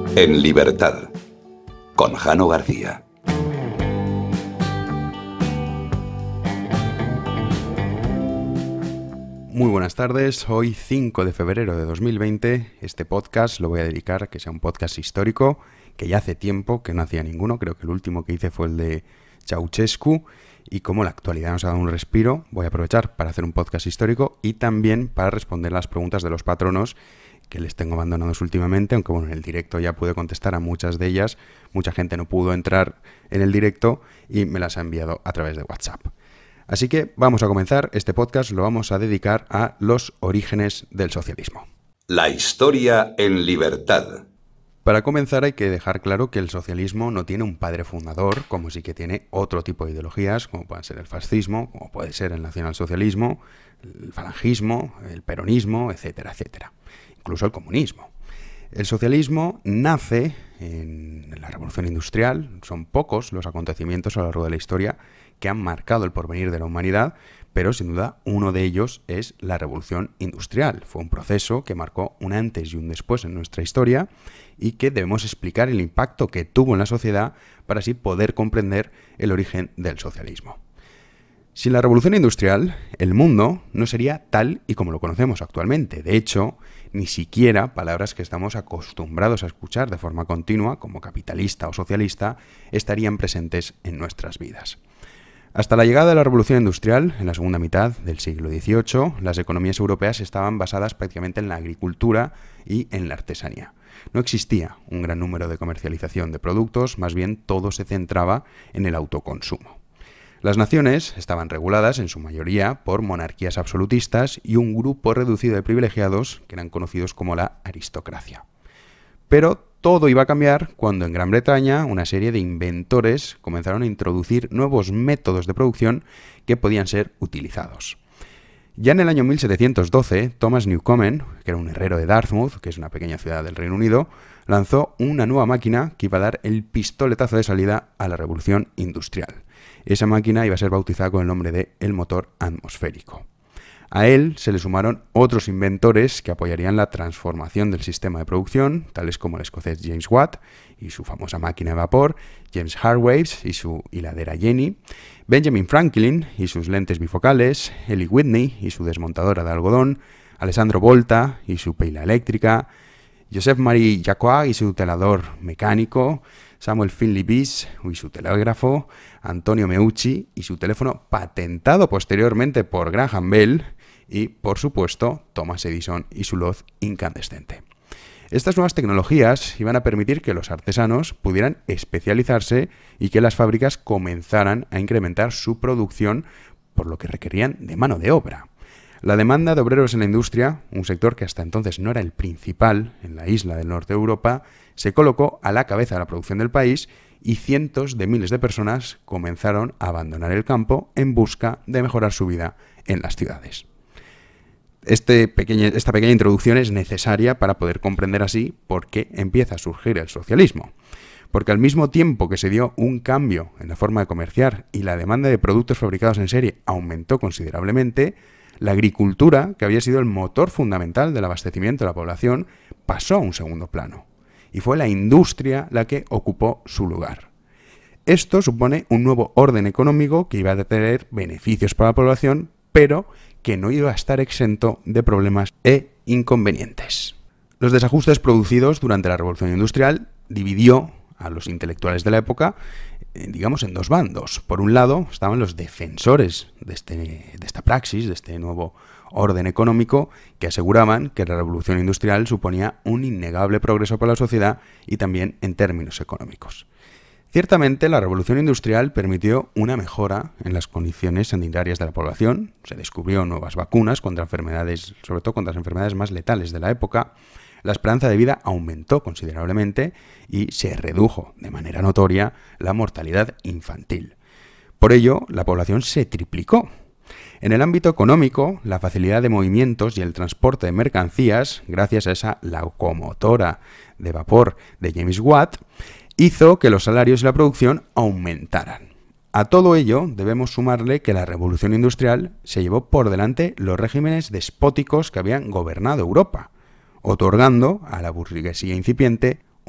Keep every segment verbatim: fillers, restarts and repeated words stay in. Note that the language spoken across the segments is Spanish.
En libertad, con Jano García. Muy buenas tardes, hoy cinco de febrero de dos mil veinte, este podcast lo voy a dedicar a que sea un podcast histórico, que ya hace tiempo que no hacía ninguno, creo que el último que hice fue el de Ceausescu, y como la actualidad nos ha dado un respiro, voy a aprovechar para hacer un podcast histórico y también para responder las preguntas de los patronos que les tengo abandonados últimamente, aunque bueno, en el directo ya pude contestar a muchas de ellas, mucha gente no pudo entrar en el directo y me las ha enviado a través de WhatsApp. Así que vamos a comenzar, este podcast lo vamos a dedicar a los orígenes del socialismo. La historia en libertad. Para comenzar hay que dejar claro que el socialismo no tiene un padre fundador, como sí que tiene otro tipo de ideologías, como puede ser el fascismo, como puede ser el nacionalsocialismo, el falangismo, el peronismo, etcétera, etcétera. Incluso el comunismo. El socialismo nace en la Revolución Industrial, son pocos los acontecimientos a lo largo de la historia que han marcado el porvenir de la humanidad, pero sin duda uno de ellos es la Revolución Industrial. Fue un proceso que marcó un antes y un después en nuestra historia y que debemos explicar el impacto que tuvo en la sociedad para así poder comprender el origen del socialismo. Sin la Revolución Industrial, el mundo no sería tal y como lo conocemos actualmente. De hecho, ni siquiera palabras que estamos acostumbrados a escuchar de forma continua, como capitalista o socialista, estarían presentes en nuestras vidas. Hasta la llegada de la Revolución Industrial, en la segunda mitad del siglo dieciocho, las economías europeas estaban basadas prácticamente en la agricultura y en la artesanía. No existía un gran número de comercialización de productos, más bien todo se centraba en el autoconsumo. Las naciones estaban reguladas en su mayoría por monarquías absolutistas y un grupo reducido de privilegiados que eran conocidos como la aristocracia. Pero todo iba a cambiar cuando en Gran Bretaña una serie de inventores comenzaron a introducir nuevos métodos de producción que podían ser utilizados. Ya en el año mil setecientos doce, Thomas Newcomen, que era un herrero de Dartmouth, que es una pequeña ciudad del Reino Unido, lanzó una nueva máquina que iba a dar el pistoletazo de salida a la Revolución Industrial. Esa máquina iba a ser bautizada con el nombre de el motor atmosférico. A él se le sumaron otros inventores que apoyarían la transformación del sistema de producción, tales como el escocés James Watt y su famosa máquina de vapor, James Hargreaves y su hiladera Jenny, Benjamin Franklin y sus lentes bifocales, Eli Whitney y su desmontadora de algodón, Alessandro Volta y su pila eléctrica, Joseph-Marie Jacquard y su telador mecánico, Samuel Finley Bees y su telégrafo, Antonio Meucci y su teléfono patentado posteriormente por Graham Bell y, por supuesto, Thomas Edison y su luz incandescente. Estas nuevas tecnologías iban a permitir que los artesanos pudieran especializarse y que las fábricas comenzaran a incrementar su producción, por lo que requerían de mano de obra. La demanda de obreros en la industria, un sector que hasta entonces no era el principal en la isla del norte de Europa, se colocó a la cabeza de la producción del país y cientos de miles de personas comenzaron a abandonar el campo en busca de mejorar su vida en las ciudades. Este pequeño, esta pequeña introducción es necesaria para poder comprender así por qué empieza a surgir el socialismo. Porque al mismo tiempo que se dio un cambio en la forma de comerciar y la demanda de productos fabricados en serie aumentó considerablemente, la agricultura, que había sido el motor fundamental del abastecimiento de la población, pasó a un segundo plano. Y fue la industria la que ocupó su lugar. Esto supone un nuevo orden económico que iba a tener beneficios para la población, pero que no iba a estar exento de problemas e inconvenientes. Los desajustes producidos durante la Revolución Industrial dividió a los intelectuales de la época, digamos, en dos bandos. Por un lado estaban los defensores de, este, de esta praxis, de este nuevo orden económico, que aseguraban que la Revolución Industrial suponía un innegable progreso para la sociedad y también en términos económicos. Ciertamente, la Revolución Industrial permitió una mejora en las condiciones sanitarias de la población, se descubrió nuevas vacunas contra enfermedades, sobre todo contra las enfermedades más letales de la época, la esperanza de vida aumentó considerablemente y se redujo de manera notoria la mortalidad infantil. Por ello, la población se triplicó. En el ámbito económico, la facilidad de movimientos y el transporte de mercancías, gracias a esa locomotora de vapor de James Watt, hizo que los salarios y la producción aumentaran. A todo ello debemos sumarle que la Revolución Industrial se llevó por delante los regímenes despóticos que habían gobernado Europa, otorgando a la burguesía incipiente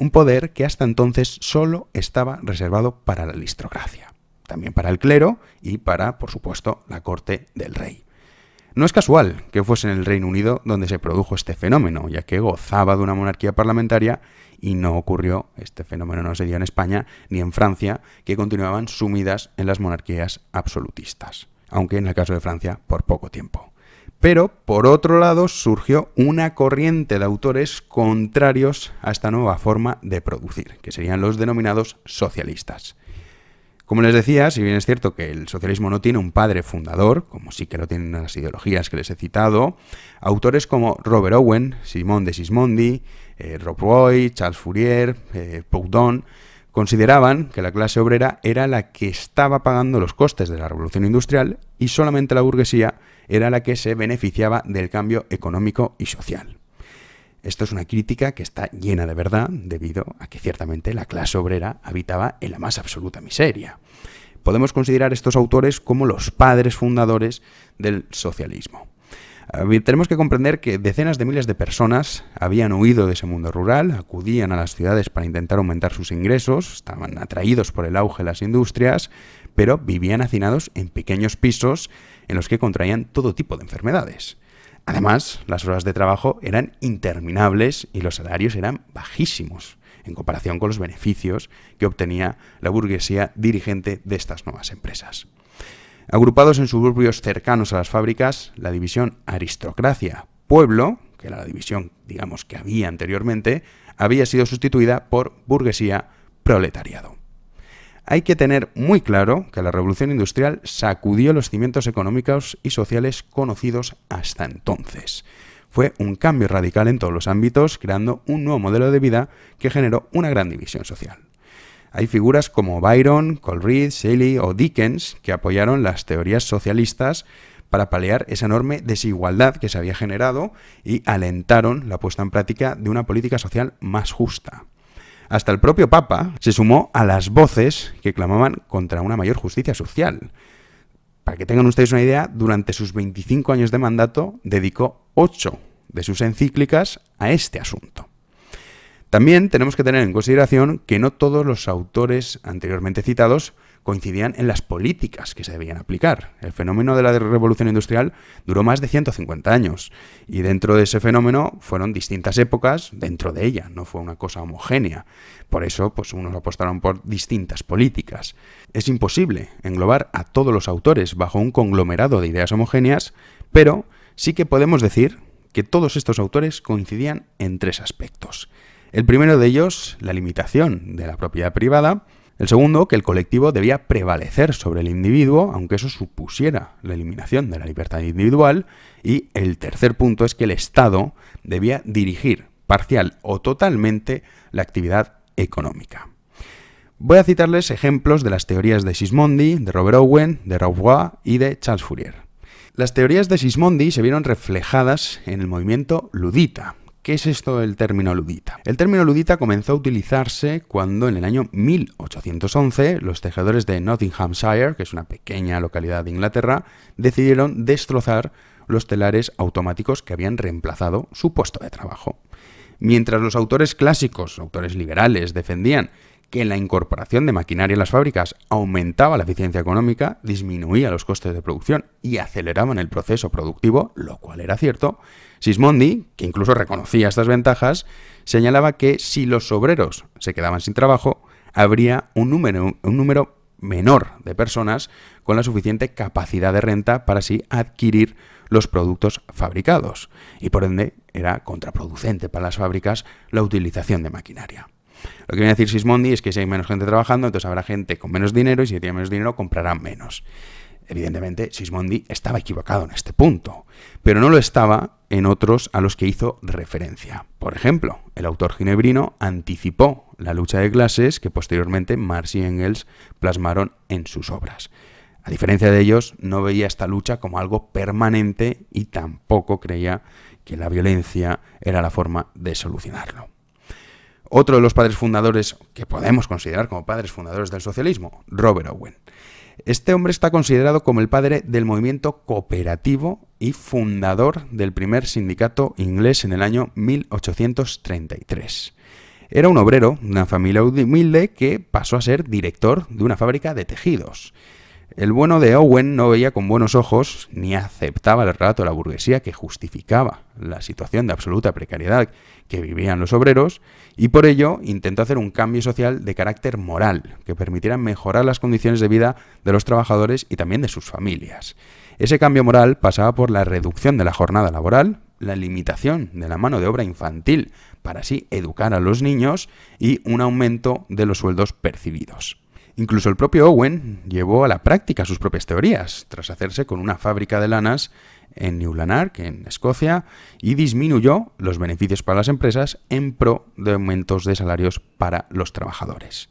un poder que hasta entonces solo estaba reservado para la aristocracia, también para el clero y para, por supuesto, la corte del rey. No es casual que fuese en el Reino Unido donde se produjo este fenómeno, ya que gozaba de una monarquía parlamentaria y no ocurrió, este fenómeno no se dio en España ni en Francia, que continuaban sumidas en las monarquías absolutistas, aunque en el caso de Francia por poco tiempo. Pero, por otro lado, surgió una corriente de autores contrarios a esta nueva forma de producir, que serían los denominados socialistas. Como les decía, si bien es cierto que el socialismo no tiene un padre fundador, como sí que lo tienen las ideologías que les he citado, autores como Robert Owen, Simón de Sismondi, eh, Rob Roy, Charles Fourier, eh, Proudhon, consideraban que la clase obrera era la que estaba pagando los costes de la revolución industrial y solamente la burguesía era la que se beneficiaba del cambio económico y social. Esto es una crítica que está llena de verdad debido a que ciertamente la clase obrera habitaba en la más absoluta miseria. Podemos considerar estos autores como los padres fundadores del socialismo. Tenemos que comprender que decenas de miles de personas habían huido de ese mundo rural, acudían a las ciudades para intentar aumentar sus ingresos, estaban atraídos por el auge de las industrias, pero vivían hacinados en pequeños pisos en los que contraían todo tipo de enfermedades. Además, las horas de trabajo eran interminables y los salarios eran bajísimos en comparación con los beneficios que obtenía la burguesía dirigente de estas nuevas empresas. Agrupados en suburbios cercanos a las fábricas, la división aristocracia-pueblo, que era la división, digamos, que había anteriormente, había sido sustituida por burguesía-proletariado. Hay que tener muy claro que la revolución industrial sacudió los cimientos económicos y sociales conocidos hasta entonces. Fue un cambio radical en todos los ámbitos, creando un nuevo modelo de vida que generó una gran división social. Hay figuras como Byron, Coleridge, Shelley o Dickens que apoyaron las teorías socialistas para paliar esa enorme desigualdad que se había generado y alentaron la puesta en práctica de una política social más justa. Hasta el propio Papa se sumó a las voces que clamaban contra una mayor justicia social. Para que tengan ustedes una idea, durante sus veinticinco años de mandato dedicó ocho de sus encíclicas a este asunto. También tenemos que tener en consideración que no todos los autores anteriormente citados coincidían en las políticas que se debían aplicar. El fenómeno de la revolución industrial duró más de ciento cincuenta años y dentro de ese fenómeno fueron distintas épocas dentro de ella, no fue una cosa homogénea. Por eso, pues unos apostaron por distintas políticas. Es imposible englobar a todos los autores bajo un conglomerado de ideas homogéneas, pero sí que podemos decir que todos estos autores coincidían en tres aspectos. El primero de ellos, la limitación de la propiedad privada. El segundo, que el colectivo debía prevalecer sobre el individuo, aunque eso supusiera la eliminación de la libertad individual. Y el tercer punto es que el Estado debía dirigir parcial o totalmente la actividad económica. Voy a citarles ejemplos de las teorías de Sismondi, de Robert Owen, de Roy y de Charles Fourier. Las teorías de Sismondi se vieron reflejadas en el movimiento ludita. ¿Qué es esto del término ludita? El término ludita comenzó a utilizarse cuando en el año mil ochocientos once los tejedores de Nottinghamshire, que es una pequeña localidad de Inglaterra, decidieron destrozar los telares automáticos que habían reemplazado su puesto de trabajo. Mientras los autores clásicos, autores liberales, defendían que la incorporación de maquinaria en las fábricas aumentaba la eficiencia económica, disminuía los costes de producción y aceleraban el proceso productivo, lo cual era cierto, Sismondi, que incluso reconocía estas ventajas, señalaba que si los obreros se quedaban sin trabajo, habría un número, un número menor de personas con la suficiente capacidad de renta para así adquirir los productos fabricados. Y por ende era contraproducente para las fábricas la utilización de maquinaria. Lo que viene a decir Sismondi es que si hay menos gente trabajando, entonces habrá gente con menos dinero y si tiene menos dinero comprarán menos. Evidentemente, Sismondi estaba equivocado en este punto, pero no lo estaba en otros a los que hizo referencia. Por ejemplo, el autor ginebrino anticipó la lucha de clases que posteriormente Marx y Engels plasmaron en sus obras. A diferencia de ellos, no veía esta lucha como algo permanente y tampoco creía que la violencia era la forma de solucionarlo. Otro de los padres fundadores que podemos considerar como padres fundadores del socialismo, Robert Owen. Este hombre está considerado como el padre del movimiento cooperativo y fundador del primer sindicato inglés en el año mil ochocientos treinta y tres. Era un obrero de una familia humilde que pasó a ser director de una fábrica de tejidos. El bueno de Owen no veía con buenos ojos ni aceptaba el relato de la burguesía que justificaba la situación de absoluta precariedad que vivían los obreros y por ello intentó hacer un cambio social de carácter moral que permitiera mejorar las condiciones de vida de los trabajadores y también de sus familias. Ese cambio moral pasaba por la reducción de la jornada laboral, la limitación de la mano de obra infantil para así educar a los niños y un aumento de los sueldos percibidos. Incluso el propio Owen llevó a la práctica sus propias teorías, tras hacerse con una fábrica de lanas en New Lanark, en Escocia, y disminuyó los beneficios para las empresas en pro de aumentos de salarios para los trabajadores.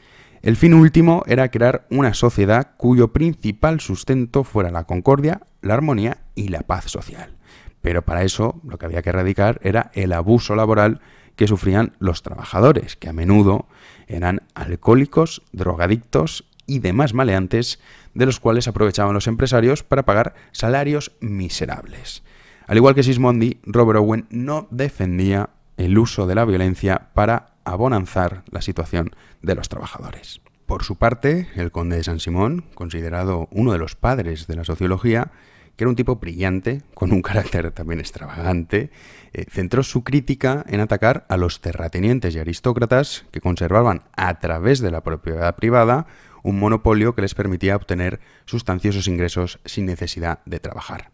El fin último era crear una sociedad cuyo principal sustento fuera la concordia, la armonía y la paz social. Pero para eso lo que había que erradicar era el abuso laboral que sufrían los trabajadores, que a menudo eran alcohólicos, drogadictos y demás maleantes de los cuales aprovechaban los empresarios para pagar salarios miserables. Al igual que Sismondi, Robert Owen no defendía el uso de la violencia para abonanzar la situación de los trabajadores. Por su parte, el conde de Saint-Simon, considerado uno de los padres de la sociología, que era un tipo brillante, con un carácter también extravagante, eh, centró su crítica en atacar a los terratenientes y aristócratas que conservaban a través de la propiedad privada un monopolio que les permitía obtener sustanciosos ingresos sin necesidad de trabajar.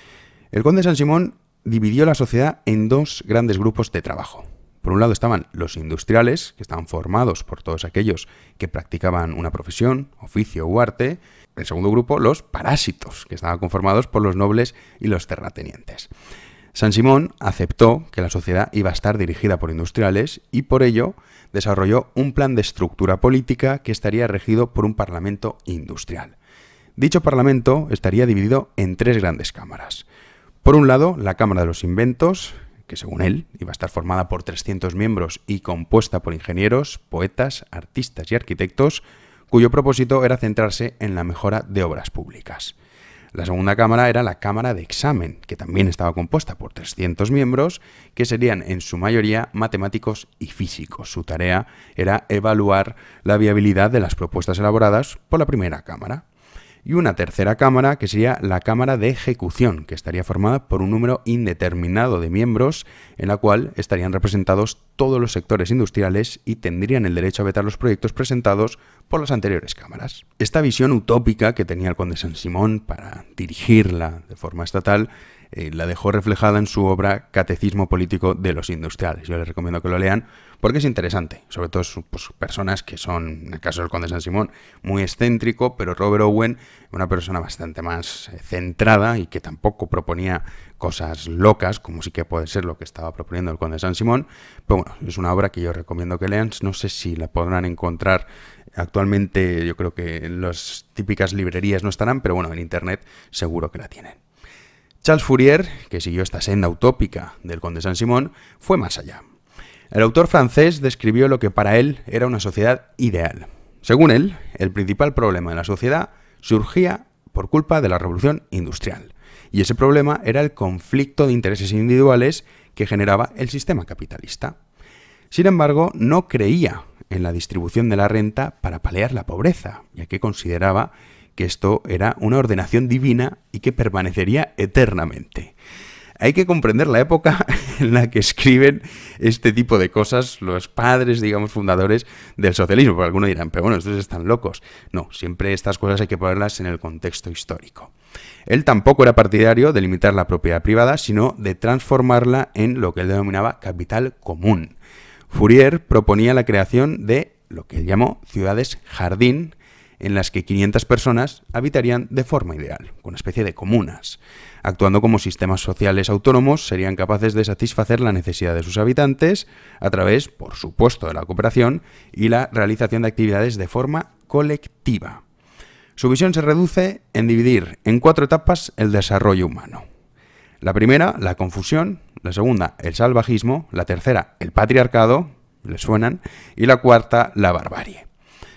El conde de Saint-Simon dividió la sociedad en dos grandes grupos de trabajo. Por un lado estaban los industriales, que estaban formados por todos aquellos que practicaban una profesión, oficio u arte. El segundo grupo, los parásitos, que estaban conformados por los nobles y los terratenientes. Saint-Simon aceptó que la sociedad iba a estar dirigida por industriales y por ello desarrolló un plan de estructura política que estaría regido por un parlamento industrial. Dicho parlamento estaría dividido en tres grandes cámaras. Por un lado, la Cámara de los Inventos, que según él iba a estar formada por trescientos miembros y compuesta por ingenieros, poetas, artistas y arquitectos, cuyo propósito era centrarse en la mejora de obras públicas. La segunda cámara era la Cámara de Examen, que también estaba compuesta por trescientos miembros, que serían en su mayoría matemáticos y físicos. Su tarea era evaluar la viabilidad de las propuestas elaboradas por la primera cámara. Y una tercera cámara, que sería la Cámara de Ejecución, que estaría formada por un número indeterminado de miembros, en la cual estarían representados todos los sectores industriales y tendrían el derecho a vetar los proyectos presentados por las anteriores cámaras. Esta visión utópica que tenía el conde de Saint-Simon para dirigirla de forma estatal, eh, la dejó reflejada en su obra Catecismo Político de los Industriales. Yo les recomiendo que lo lean porque es interesante, sobre todo pues, personas que son, en el caso del conde de Saint-Simon, muy excéntrico, pero Robert Owen, una persona bastante más eh, centrada y que tampoco proponía cosas locas, como sí que puede ser lo que estaba proponiendo el conde de Saint-Simon. Pero bueno, es una obra que yo recomiendo que lean. No sé si la podrán encontrar actualmente, yo creo que en las típicas librerías no estarán, pero bueno, en internet seguro que la tienen. Charles Fourier, que siguió esta senda utópica del conde de Saint-Simon, fue más allá. El autor francés describió lo que para él era una sociedad ideal. Según él, el principal problema de la sociedad surgía por culpa de la revolución industrial. Y ese problema era el conflicto de intereses individuales que generaba el sistema capitalista. Sin embargo, no creía en la distribución de la renta para paliar la pobreza, ya que consideraba que esto era una ordenación divina y que permanecería eternamente. Hay que comprender la época en la que escriben este tipo de cosas los padres, digamos, fundadores del socialismo. Porque algunos dirán, pero bueno, estos están locos. No, siempre estas cosas hay que ponerlas en el contexto histórico. Él tampoco era partidario de limitar la propiedad privada, sino de transformarla en lo que él denominaba capital común. Fourier proponía la creación de lo que él llamó ciudades jardín, en las que quinientas personas habitarían de forma ideal, con una especie de comunas. Actuando como sistemas sociales autónomos, serían capaces de satisfacer la necesidad de sus habitantes a través, por supuesto, de la cooperación y la realización de actividades de forma colectiva. Su visión se reduce en dividir en cuatro etapas el desarrollo humano. La primera, la confusión; la segunda, el salvajismo; la tercera, el patriarcado, ¿les suenan? Y la cuarta, la barbarie.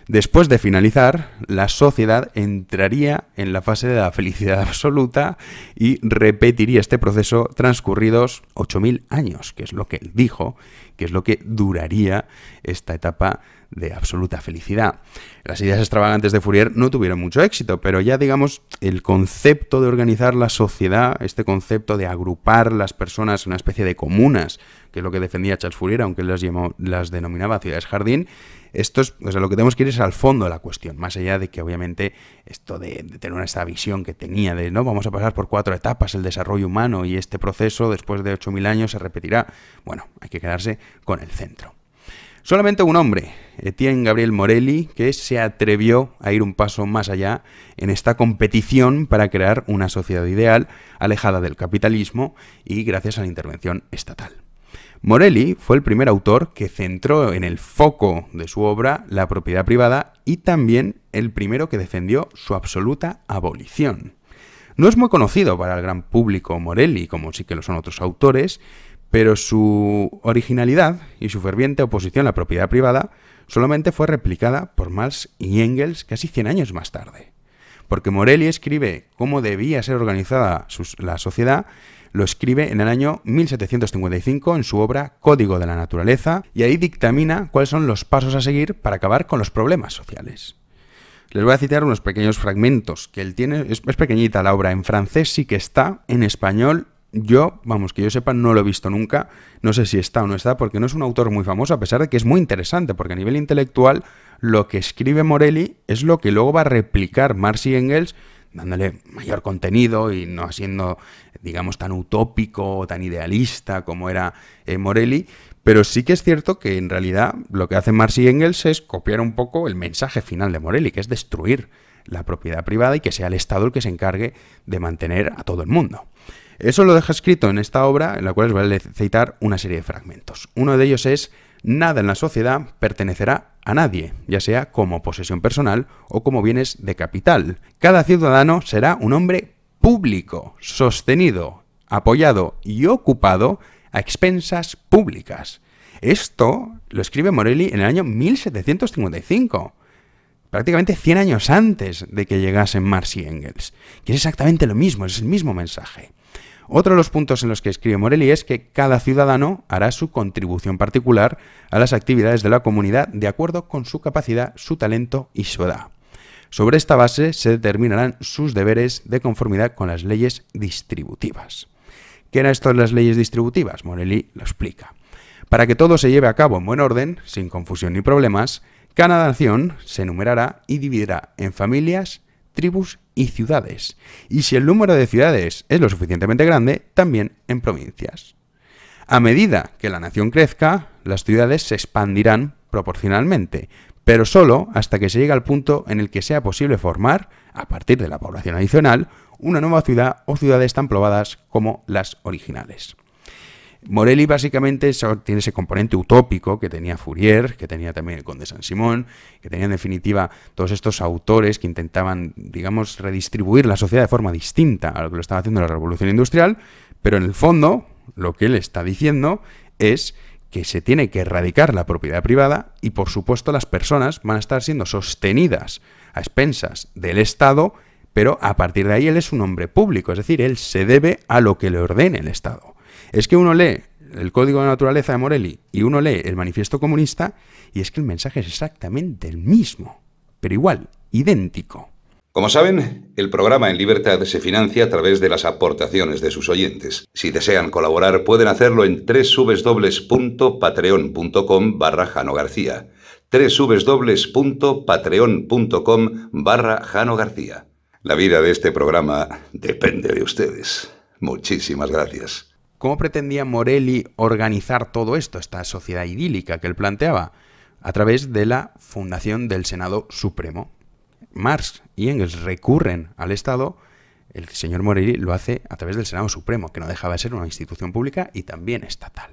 Después de finalizar, la sociedad entraría en la fase de la felicidad absoluta y repetiría este proceso transcurridos ocho mil años, que es lo que él dijo, que es lo que duraría esta etapa de absoluta felicidad. Las ideas extravagantes de Fourier no tuvieron mucho éxito, pero ya digamos el concepto de organizar la sociedad, este concepto de agrupar las personas en una especie de comunas, que es lo que defendía Charles Fourier, aunque él las, llamó, las denominaba ciudades jardín, esto es, o sea, lo que tenemos que ir es al fondo de la cuestión, más allá de que obviamente esto de, de tener esta visión que tenía de no, vamos a pasar por cuatro etapas el desarrollo humano y este proceso después de ocho mil años se repetirá. Bueno, hay que quedarse con el centro. Solamente un hombre, Etienne Gabriel Morelli, que se atrevió a ir un paso más allá en esta competición para crear una sociedad ideal alejada del capitalismo y gracias a la intervención estatal. Morelli fue el primer autor que centró en el foco de su obra la propiedad privada y también el primero que defendió su absoluta abolición. No es muy conocido para el gran público Morelli, como sí que lo son otros autores, pero su originalidad y su ferviente oposición a la propiedad privada solamente fue replicada por Marx y Engels casi cien años más tarde. Porque Morelli escribe cómo debía ser organizada la sociedad, lo escribe en el año mil setecientos cincuenta y cinco en su obra Código de la Naturaleza, y ahí dictamina cuáles son los pasos a seguir para acabar con los problemas sociales. Les voy a citar unos pequeños fragmentos que él tiene. Es, es pequeñita la obra, en francés sí que está, en español yo, vamos, que yo sepa, no lo he visto nunca, no sé si está o no está, porque no es un autor muy famoso, a pesar de que es muy interesante, porque a nivel intelectual lo que escribe Morelli es lo que luego va a replicar Marx y Engels, dándole mayor contenido y no siendo, digamos, tan utópico o tan idealista como era eh, Morelli, pero sí que es cierto que en realidad lo que hacen Marx y Engels es copiar un poco el mensaje final de Morelli, que es destruir la propiedad privada y que sea el Estado el que se encargue de mantener a todo el mundo. Eso lo deja escrito en esta obra, en la cual os voy a citar una serie de fragmentos. Uno de ellos es: nada en la sociedad pertenecerá a nadie, ya sea como posesión personal o como bienes de capital. Cada ciudadano será un hombre público, sostenido, apoyado y ocupado a expensas públicas. Esto lo escribe Morelli en el año mil setecientos cincuenta y cinco, prácticamente cien años antes de que llegasen Marx y Engels, que es exactamente lo mismo, es el mismo mensaje. Otro de los puntos en los que escribe Morelli es que cada ciudadano hará su contribución particular a las actividades de la comunidad de acuerdo con su capacidad, su talento y su edad. Sobre esta base se determinarán sus deberes de conformidad con las leyes distributivas. ¿Qué eran esto de las leyes distributivas? Morelli lo explica. Para que todo se lleve a cabo en buen orden, sin confusión ni problemas, cada nación se enumerará y dividirá en familias, tribus y ciudades, y si el número de ciudades es lo suficientemente grande, también en provincias. A medida que la nación crezca, las ciudades se expandirán proporcionalmente, pero solo hasta que se llegue al punto en el que sea posible formar, a partir de la población adicional, una nueva ciudad o ciudades tan pobladas como las originales. Morelli básicamente tiene ese componente utópico que tenía Fourier, que tenía también el Conde Saint-Simon, que tenía en definitiva todos estos autores que intentaban, digamos, redistribuir la sociedad de forma distinta a lo que lo estaba haciendo la Revolución Industrial, pero en el fondo lo que él está diciendo es que se tiene que erradicar la propiedad privada y, por supuesto, las personas van a estar siendo sostenidas a expensas del Estado, pero a partir de ahí él es un hombre público, es decir, él se debe a lo que le ordene el Estado. Es que uno lee el Código de la Naturaleza de Morelli y uno lee el Manifiesto Comunista y es que el mensaje es exactamente el mismo, pero igual, idéntico. Como saben, el programa En Libertad se financia a través de las aportaciones de sus oyentes. Si desean colaborar, pueden hacerlo en doble u doble u doble u punto patreon punto com barra Jano García. doble u doble u doble u punto patreon punto com barra Jano García. La vida de este programa depende de ustedes. Muchísimas gracias. ¿Cómo pretendía Morelli organizar todo esto, esta sociedad idílica que él planteaba? A través de la fundación del Senado Supremo. Marx y Engels recurren al Estado, el señor Morelli lo hace a través del Senado Supremo, que no dejaba de ser una institución pública y también estatal.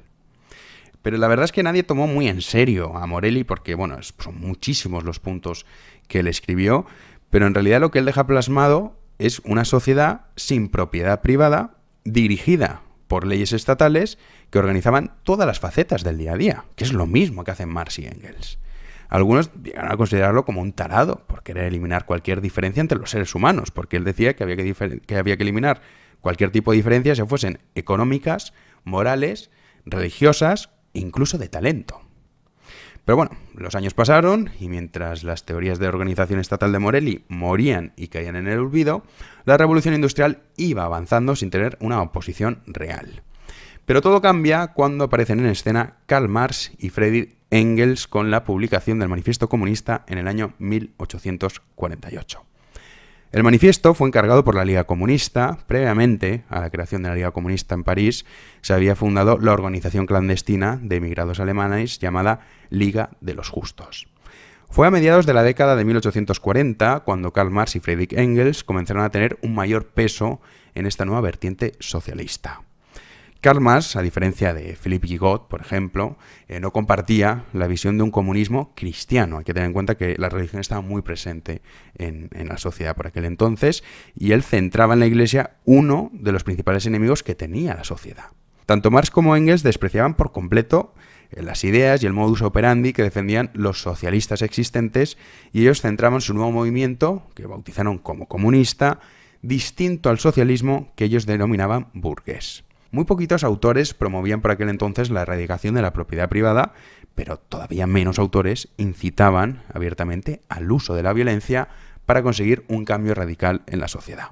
Pero la verdad es que nadie tomó muy en serio a Morelli porque, bueno, son muchísimos los puntos que él escribió, pero en realidad lo que él deja plasmado es una sociedad sin propiedad privada, dirigida por leyes estatales que organizaban todas las facetas del día a día, que es lo mismo que hacen Marx y Engels. Algunos llegaron a considerarlo como un tarado, por querer eliminar cualquier diferencia entre los seres humanos, porque él decía que había que, difer- que había que eliminar cualquier tipo de diferencias, ya fuesen económicas, morales, religiosas, incluso de talento. Pero bueno, los años pasaron y mientras las teorías de organización estatal de Morelli morían y caían en el olvido, la revolución industrial iba avanzando sin tener una oposición real. Pero todo cambia cuando aparecen en escena Karl Marx y Friedrich Engels con la publicación del Manifiesto Comunista en el año mil ochocientos cuarenta y ocho. El manifiesto fue encargado por la Liga Comunista. Previamente a la creación de la Liga Comunista en París, se había fundado la organización clandestina de emigrados alemanes llamada Liga de los Justos. Fue a mediados de la década de mil ochocientos cuarenta cuando Karl Marx y Friedrich Engels comenzaron a tener un mayor peso en esta nueva vertiente socialista. Karl Marx, a diferencia de Philippe Gigot, por ejemplo, eh, no compartía la visión de un comunismo cristiano. Hay que tener en cuenta que la religión estaba muy presente en, en la sociedad por aquel entonces y él centraba en la Iglesia uno de los principales enemigos que tenía la sociedad. Tanto Marx como Engels despreciaban por completo eh, las ideas y el modus operandi que defendían los socialistas existentes y ellos centraban su nuevo movimiento, que bautizaron como comunista, distinto al socialismo que ellos denominaban burgués. Muy poquitos autores promovían por aquel entonces la erradicación de la propiedad privada, pero todavía menos autores incitaban abiertamente al uso de la violencia para conseguir un cambio radical en la sociedad.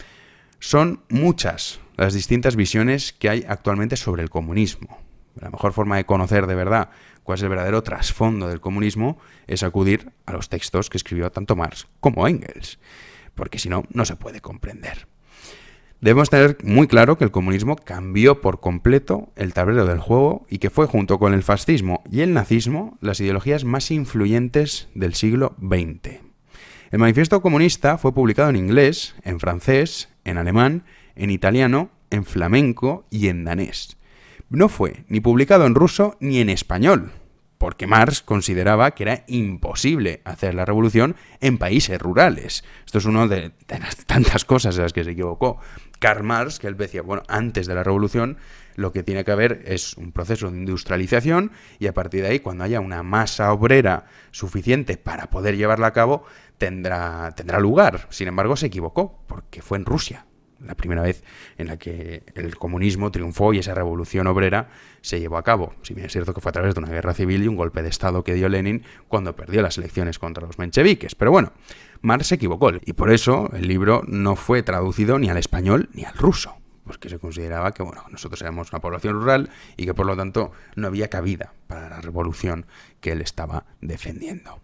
Son muchas las distintas visiones que hay actualmente sobre el comunismo. La mejor forma de conocer de verdad cuál es el verdadero trasfondo del comunismo es acudir a los textos que escribió tanto Marx como Engels, porque si no, no se puede comprender. Debemos tener muy claro que el comunismo cambió por completo el tablero del juego y que fue, junto con el fascismo y el nazismo, las ideologías más influyentes del siglo veinte. El Manifiesto Comunista fue publicado en inglés, en francés, en alemán, en italiano, en flamenco y en danés. No fue ni publicado en ruso ni en español, porque Marx consideraba que era imposible hacer la revolución en países rurales. Esto es una de, de las tantas cosas en las que se equivocó Karl Marx, que él decía, bueno, antes de la revolución lo que tiene que haber es un proceso de industrialización y a partir de ahí, cuando haya una masa obrera suficiente para poder llevarla a cabo, tendrá, tendrá lugar. Sin embargo, se equivocó, porque fue en Rusia la primera vez en la que el comunismo triunfó y esa revolución obrera se llevó a cabo. Si bien es cierto que fue a través de una guerra civil y un golpe de Estado que dio Lenin cuando perdió las elecciones contra los mencheviques. Pero bueno, Marx se equivocó y por eso el libro no fue traducido ni al español ni al ruso, porque se consideraba que bueno, nosotros éramos una población rural y que por lo tanto no había cabida para la revolución que él estaba defendiendo.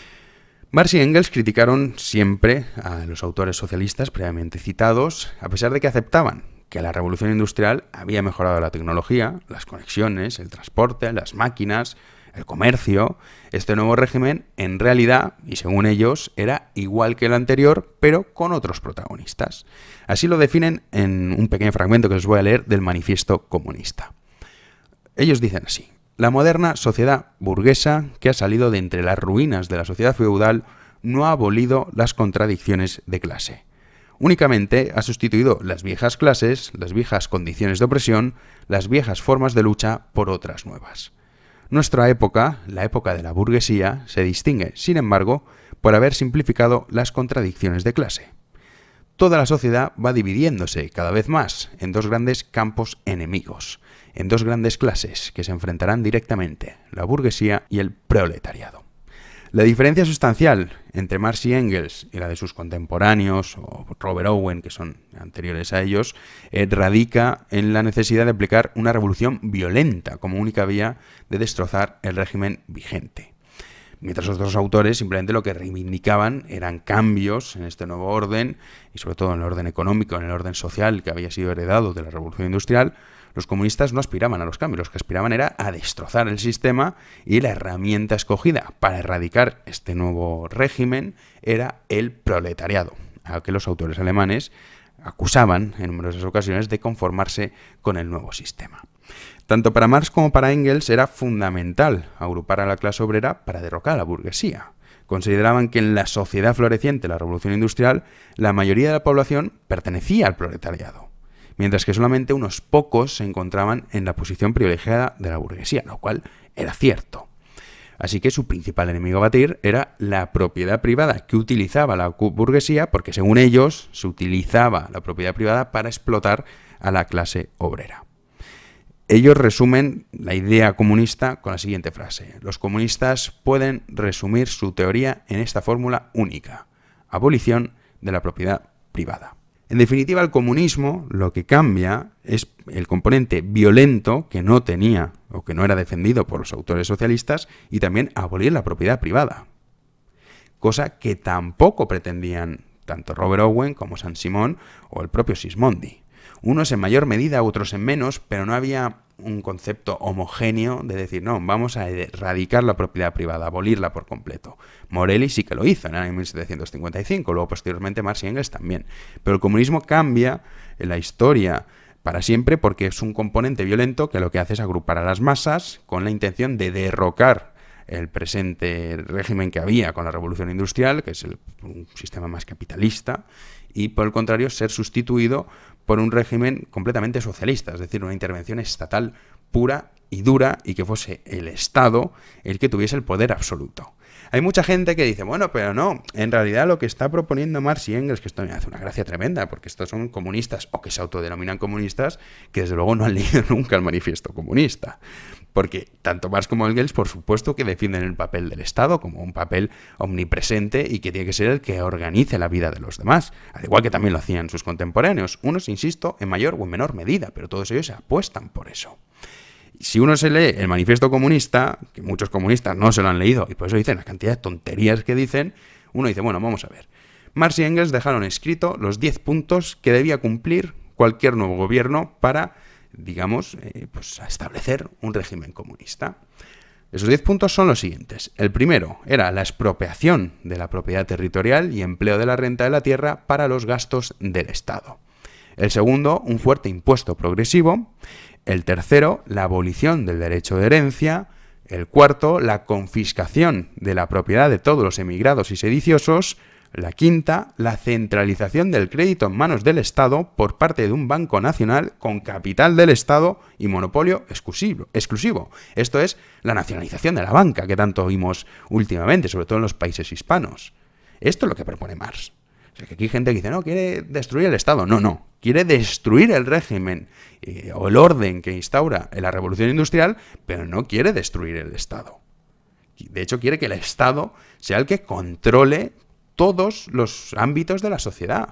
Marx y Engels criticaron siempre a los autores socialistas previamente citados, a pesar de que aceptaban que la revolución industrial había mejorado la tecnología, las conexiones, el transporte, las máquinas, el comercio. Este nuevo régimen, en realidad, y según ellos, era igual que el anterior, pero con otros protagonistas. Así lo definen en un pequeño fragmento que les voy a leer del Manifiesto Comunista. Ellos dicen así: la moderna sociedad burguesa, que ha salido de entre las ruinas de la sociedad feudal, no ha abolido las contradicciones de clase. Únicamente ha sustituido las viejas clases, las viejas condiciones de opresión, las viejas formas de lucha por otras nuevas. Nuestra época, la época de la burguesía, se distingue, sin embargo, por haber simplificado las contradicciones de clase. Toda la sociedad va dividiéndose cada vez más en dos grandes campos enemigos, en dos grandes clases que se enfrentarán directamente, la burguesía y el proletariado. La diferencia sustancial entre Marx y Engels y la de sus contemporáneos, o Robert Owen, que son anteriores a ellos, eh, radica en la necesidad de aplicar una revolución violenta como única vía de destrozar el régimen vigente. Mientras otros autores simplemente lo que reivindicaban eran cambios en este nuevo orden, y sobre todo en el orden económico, en el orden social que había sido heredado de la Revolución Industrial, los comunistas no aspiraban a los cambios, los que aspiraban era a destrozar el sistema, y la herramienta escogida para erradicar este nuevo régimen era el proletariado, a que los autores alemanes acusaban en numerosas ocasiones de conformarse con el nuevo sistema. Tanto para Marx como para Engels era fundamental agrupar a la clase obrera para derrocar a la burguesía. Consideraban que en la sociedad floreciente de la Revolución Industrial, la mayoría de la población pertenecía al proletariado, mientras que solamente unos pocos se encontraban en la posición privilegiada de la burguesía, lo cual era cierto. Así que su principal enemigo a batir era la propiedad privada que utilizaba la burguesía, porque según ellos se utilizaba la propiedad privada para explotar a la clase obrera. Ellos resumen la idea comunista con la siguiente frase: los comunistas pueden resumir su teoría en esta fórmula única: abolición de la propiedad privada. En definitiva, el comunismo lo que cambia es el componente violento que no tenía o que no era defendido por los autores socialistas, y también abolir la propiedad privada, cosa que tampoco pretendían tanto Robert Owen como Saint-Simon o el propio Sismondi. Unos en mayor medida, otros en menos, pero no había un concepto homogéneo de decir, no, vamos a erradicar la propiedad privada, abolirla por completo. Morelli sí que lo hizo en el año mil setecientos cincuenta y cinco, luego posteriormente Marx y Engels también. Pero el comunismo cambia en la historia para siempre porque es un componente violento que lo que hace es agrupar a las masas con la intención de derrocar el presente régimen que había con la revolución industrial, que es el, un sistema más capitalista, y por el contrario ser sustituido por un régimen completamente socialista, es decir, una intervención estatal pura y dura, y que fuese el Estado el que tuviese el poder absoluto. Hay mucha gente que dice, bueno, pero no, en realidad lo que está proponiendo Marx y Engels, que esto me hace una gracia tremenda, porque estos son comunistas, o que se autodenominan comunistas, que desde luego no han leído nunca el manifiesto comunista. Porque tanto Marx como Engels, por supuesto, que defienden el papel del Estado como un papel omnipresente y que tiene que ser el que organice la vida de los demás, al igual que también lo hacían sus contemporáneos, unos, insisto, en mayor o en menor medida, pero todos ellos se apuestan por eso. Si uno se lee el manifiesto comunista, que muchos comunistas no se lo han leído y por eso dicen la cantidad de tonterías que dicen, uno dice, bueno, vamos a ver. Marx y Engels dejaron escrito los diez puntos que debía cumplir cualquier nuevo gobierno para, digamos, eh, pues establecer un régimen comunista. Esos diez puntos son los siguientes. El primero era la expropiación de la propiedad territorial y empleo de la renta de la tierra para los gastos del Estado. El segundo, un fuerte impuesto progresivo. El tercero, la abolición del derecho de herencia. El cuarto, la confiscación de la propiedad de todos los emigrados y sediciosos. La quinta, la centralización del crédito en manos del Estado por parte de un banco nacional con capital del Estado y monopolio exclusivo. exclusivo. Esto es la nacionalización de la banca que tanto oímos últimamente, sobre todo en los países hispanos. Esto es lo que propone Marx. O sea, que aquí hay gente que dice, no, quiere destruir el Estado. No, no. Quiere destruir el régimen eh, o el orden que instaura en la Revolución Industrial, pero no quiere destruir el Estado. De hecho, quiere que el Estado sea el que controle todos los ámbitos de la sociedad.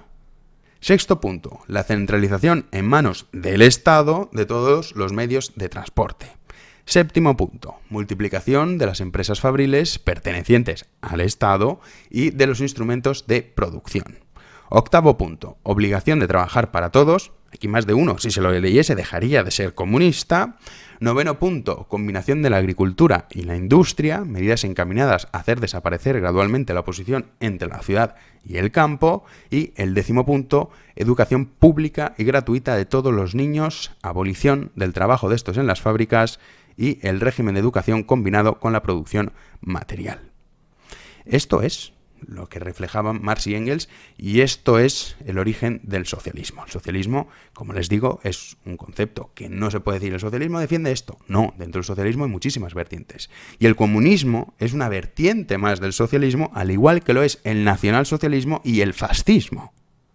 Sexto punto, la centralización en manos del Estado de todos los medios de transporte. Séptimo punto, multiplicación de las empresas fabriles pertenecientes al Estado y de los instrumentos de producción. Octavo punto, obligación de trabajar para todos. Aquí más de uno, si se lo leyese, dejaría de ser comunista. Noveno punto, combinación de la agricultura y la industria, medidas encaminadas a hacer desaparecer gradualmente la oposición entre la ciudad y el campo. Y el décimo punto, educación pública y gratuita de todos los niños, abolición del trabajo de estos en las fábricas y el régimen de educación combinado con la producción material. Esto es lo que reflejaban Marx y Engels, y esto es el origen del socialismo. El socialismo, como les digo, es un concepto que no se puede decir el socialismo defiende esto. No, dentro del socialismo hay muchísimas vertientes. Y el comunismo es una vertiente más del socialismo, al igual que lo es el nacionalsocialismo y el fascismo.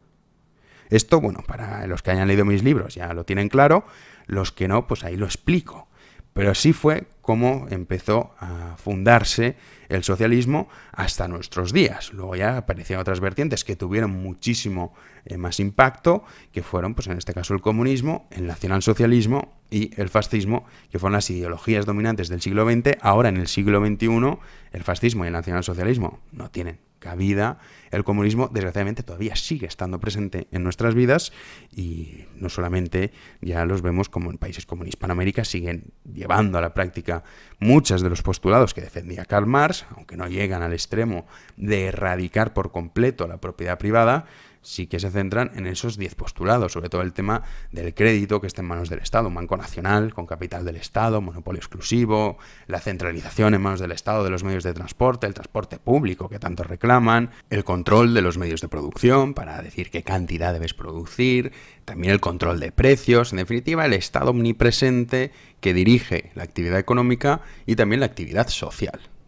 Esto, bueno, para los que hayan leído mis libros ya lo tienen claro, los que no, pues ahí lo explico. Pero así fue como empezó a fundarse el socialismo hasta nuestros días. Luego ya aparecieron otras vertientes que tuvieron muchísimo eh, más impacto, que fueron, pues en este caso, el comunismo, el nacionalsocialismo y el fascismo, que fueron las ideologías dominantes del siglo veinte. Ahora, en el siglo veintiuno, el fascismo y el nacionalsocialismo no tienen cabida. El comunismo, desgraciadamente, todavía sigue estando presente en nuestras vidas y no solamente ya los vemos como en países como en Hispanoamérica siguen llevando a la práctica muchos de los postulados que defendía Karl Marx, aunque no llegan al extremo de erradicar por completo la propiedad privada, sí que se centran en esos diez postulados, sobre todo el tema del crédito que está en manos del Estado, un banco nacional con capital del Estado, monopolio exclusivo, la centralización en manos del Estado de los medios de transporte, el transporte público que tanto reclaman, el control de los medios de producción para decir qué cantidad debes producir, también el control de precios, en definitiva el Estado omnipresente que dirige la actividad económica y también la actividad social.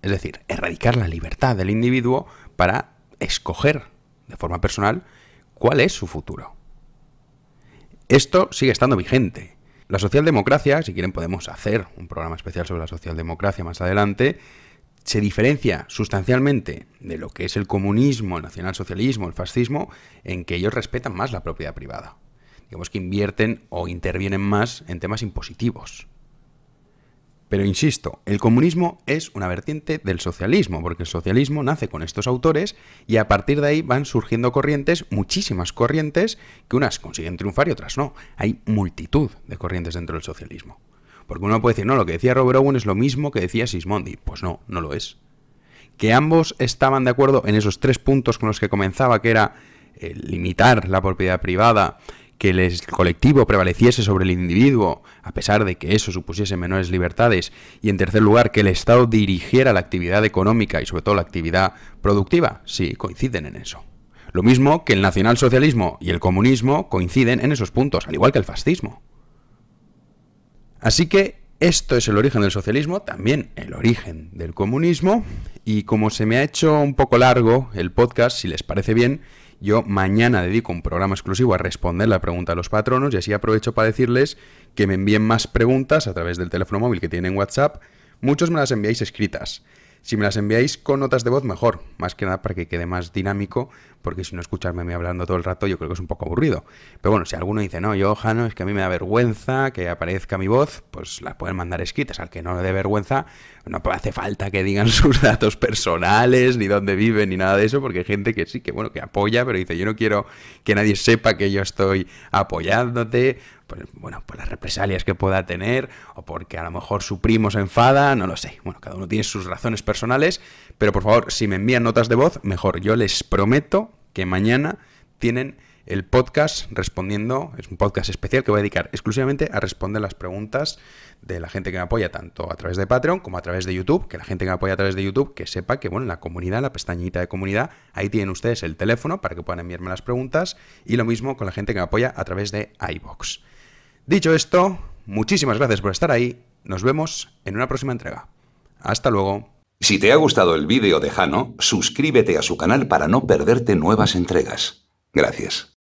Es decir, erradicar la libertad del individuo para escoger de forma personal cuál es su futuro. Esto sigue estando vigente. La socialdemocracia, si quieren podemos hacer un programa especial sobre la socialdemocracia más adelante, se diferencia sustancialmente de lo que es el comunismo, el nacionalsocialismo, el fascismo, en que ellos respetan más la propiedad privada. Digamos que invierten o intervienen más en temas impositivos. Pero insisto, el comunismo es una vertiente del socialismo, porque el socialismo nace con estos autores y a partir de ahí van surgiendo corrientes, muchísimas corrientes, que unas consiguen triunfar y otras no. Hay multitud de corrientes dentro del socialismo. Porque uno puede decir, no, lo que decía Robert Owen es lo mismo que decía Sismondi. Pues no, no lo es. Que ambos estaban de acuerdo en esos tres puntos con los que comenzaba, que era eh, limitar la propiedad privada, que el colectivo prevaleciese sobre el individuo, a pesar de que eso supusiese menores libertades, y en tercer lugar, que el Estado dirigiera la actividad económica y sobre todo la actividad productiva, sí, coinciden en eso. Lo mismo que el nacionalsocialismo y el comunismo coinciden en esos puntos, al igual que el fascismo. Así que esto es el origen del socialismo, también el origen del comunismo, y como se me ha hecho un poco largo el podcast, si les parece bien, yo mañana dedico un programa exclusivo a responder la pregunta de los patronos y así aprovecho para decirles que me envíen más preguntas a través del teléfono móvil que tienen WhatsApp. Muchos me las enviáis escritas. Si me las enviáis con notas de voz, mejor. Más que nada para que quede más dinámico, porque si no escucharme a mí hablando todo el rato yo creo que es un poco aburrido. Pero bueno, si alguno dice, no, yo, Jano, es que a mí me da vergüenza que aparezca mi voz, pues las pueden mandar escritas. Al que no le dé vergüenza, no hace falta que digan sus datos personales, ni dónde viven, ni nada de eso, porque hay gente que sí, que bueno, que apoya, pero dice, yo no quiero que nadie sepa que yo estoy apoyándote, pues bueno, por las represalias que pueda tener, o porque a lo mejor su primo se enfada, no lo sé. Bueno, cada uno tiene sus razones personales, pero por favor, si me envían notas de voz, mejor. Yo les prometo que mañana tienen el podcast respondiendo, es un podcast especial que voy a dedicar exclusivamente a responder las preguntas de la gente que me apoya tanto a través de Patreon como a través de YouTube, que la gente que me apoya a través de YouTube, que sepa que, bueno, en la comunidad, la pestañita de comunidad, ahí tienen ustedes el teléfono para que puedan enviarme las preguntas, y lo mismo con la gente que me apoya a través de iVoox. Dicho esto, muchísimas gracias por estar ahí, nos vemos en una próxima entrega. Hasta luego. Si te ha gustado el vídeo de Jano, suscríbete a su canal para no perderte nuevas entregas. Gracias.